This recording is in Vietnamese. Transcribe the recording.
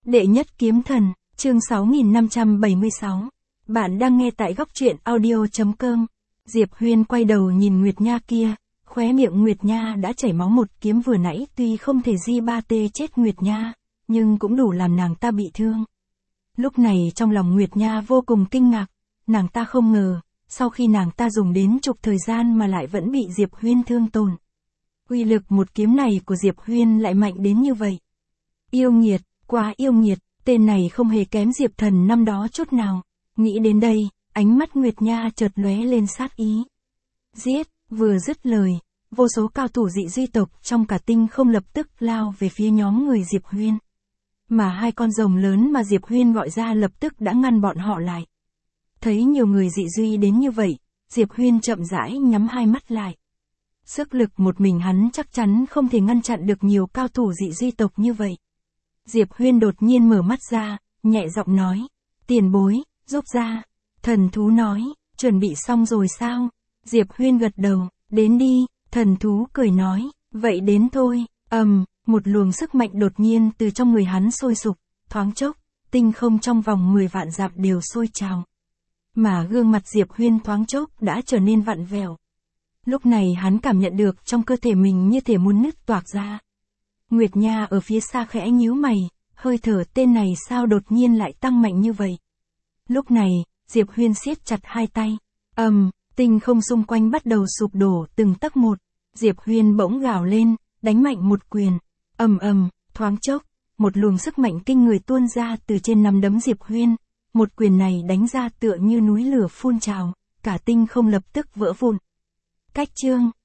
Đệ nhất kiếm thần, chương 6576. Bạn đang nghe tại góc truyện audio.com. Diệp Huyên quay đầu nhìn Nguyệt Nha kia, khóe miệng Nguyệt Nha đã chảy máu, một kiếm vừa nãy tuy không thể di ba tê chết Nguyệt Nha, nhưng cũng đủ làm nàng ta bị thương. Lúc này trong lòng Nguyệt Nha vô cùng kinh ngạc, nàng ta không ngờ, sau khi nàng ta dùng đến chục thời gian mà lại vẫn bị Diệp Huyên thương tổn. Uy lực một kiếm này của Diệp Huyên lại mạnh đến như vậy. Yêu nghiệt, quá yêu nghiệt, tên này không hề kém Diệp Thần năm đó chút nào. Nghĩ đến đây, ánh mắt Nguyệt Nha chợt lóe lên sát ý. Giết, vừa dứt lời, vô số cao thủ dị duy tộc trong cả tinh không lập tức lao về phía nhóm người Diệp Huyên. Mà hai con rồng lớn mà Diệp Huyên gọi ra lập tức đã ngăn bọn họ lại. Thấy nhiều người dị duy đến như vậy, Diệp Huyên chậm rãi nhắm hai mắt lại. Sức lực một mình hắn chắc chắn không thể ngăn chặn được nhiều cao thủ dị duy tộc như vậy. Diệp Huyên đột nhiên mở mắt ra, nhẹ giọng nói, tiền bối, giúp ra. Thần thú nói, chuẩn bị xong rồi sao? Diệp Huyên gật đầu, đến đi. Thần thú cười nói, vậy đến thôi. Một luồng sức mạnh đột nhiên từ trong người hắn sôi sục, thoáng chốc, tinh không trong vòng 10 vạn dặm đều sôi trào. Mà gương mặt Diệp Huyên thoáng chốc đã trở nên vặn vẹo. Lúc này hắn cảm nhận được trong cơ thể mình như thể muốn nứt toạc ra. Nguyệt Nha ở phía xa khẽ nhíu mày, hơi thở tên này sao đột nhiên lại tăng mạnh như vậy. Lúc này, Diệp Huyên siết chặt hai tay. Tinh không xung quanh bắt đầu sụp đổ từng tấc một. Diệp Huyên bỗng gào lên, đánh mạnh một quyền. Thoáng chốc, một luồng sức mạnh kinh người tuôn ra từ trên nắm đấm Diệp Huyên. Một quyền này đánh ra tựa như núi lửa phun trào, cả tinh không lập tức vỡ vụn. Cách chương